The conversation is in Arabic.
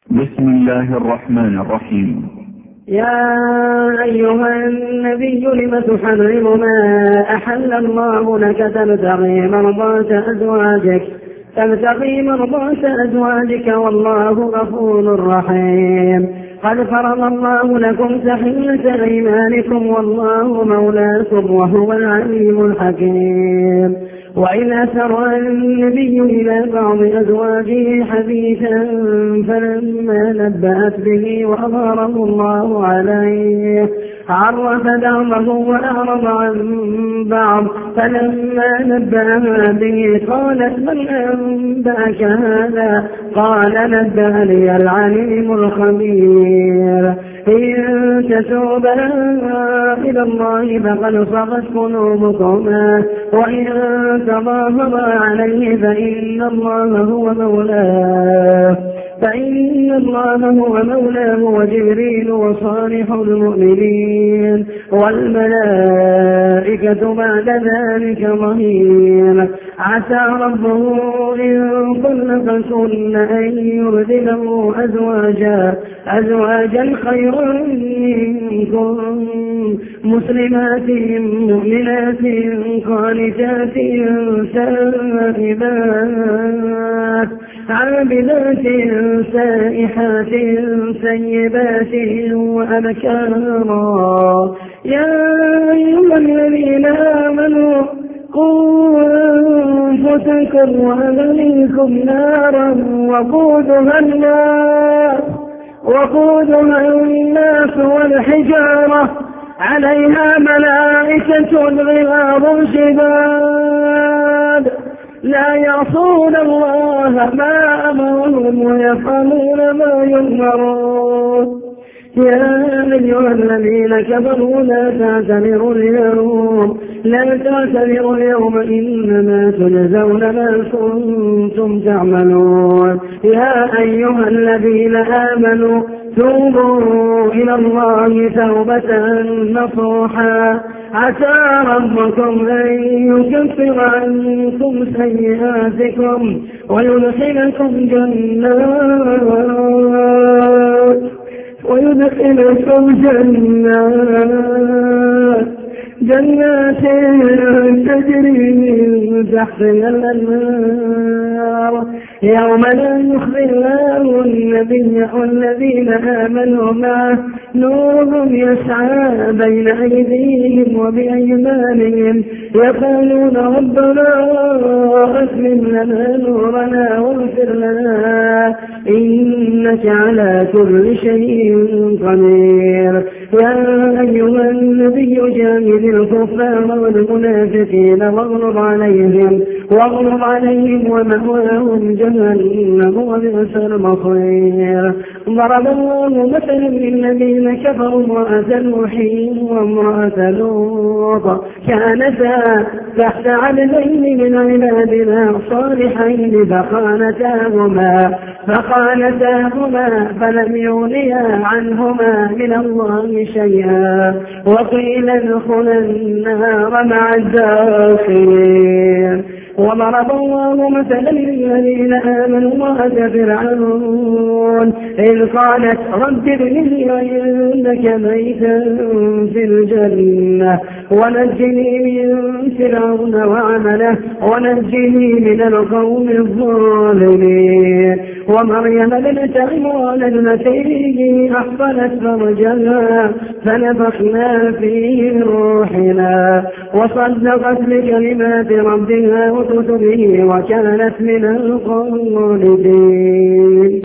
بسم الله الرحمن الرحيم. يا أيها النبي لم تحرم ما أحل الله لك تبتغي مرضات أزواجك والله غفور رحيم. قد فرض الله لكم تحلة أيمانكم والله مولاكم وهو العليم الحكيم. وإن أسر النبي إلى بعض أزواجه حديثا فلما نبأت به وأظهره الله عليه عرف بعضه وأعرض عن بعض، فلما نبأها به قالت من أنبأك هذا؟ قال نبأني العليم الخبير. إن تتوبا إلى الله فقد صغت قلوبكما وإن تظاهرا عليه فإن الله هو مولاه وجبريل وصالح المؤمنين والملائكة بعد ذلك ظهير. عسى ربه إن طلقكن أن يبدله أزواجا خيرا منكم مسلمات مؤمنات قانتات سائبات عابدات سائحات سيبات وأبكارا. يا أيها الذين آمنوا قوا أنفسكم وأهليكم نارا وقودها الناس والحجارة عليها ملائكة غلاظ شداد لا يعصون الله ما أمرهم ويفعلون ما يؤمرون. يا أيها الذين كفروا لا تعتذروا اليوم إنما تجزون ما كنتم تعملون. يا أيها الذين آمنوا توبوا إلى الله توبة نصوحا عسى ربكم أن يكفر عنكم سيئاتكم ويدخلكم جنات تجري من تحتها الأنهار يوم لا يخزي الله النبي والذين آمنوا معه نورهم يسعى بين أيديهم وبأيمانهم يقولون ربنا أتمم لنا نورنا واغفر لنا إنك على كل شيء قدير. يا أيها النبي جاهد الكفار والمنافقين واغلظ عليهم ومأواهم جهنم وبئس المصير. ضرب الله مثلا للذين كفروا امرأة نوح وامرأة لوط كانتا تحت عبدين من عبادنا صالحين فخانتاهما فلم يغنيا عنهما من الله شيئا وقيل ادخلا النار مع الداخلين. وضرب الله مثلا للذين آمنوا امرأة فرعون إذ قالت رب ابن لي عندك بيتا في الجنة ونجني من فرعون وعمله ونجني من القوم الظالمين. ومريم ابنة عمران التي أحصنت فرجها فنفخنا فيه من روحنا وصدقت بكلمات ربها وكتبه وكانت من القانتين.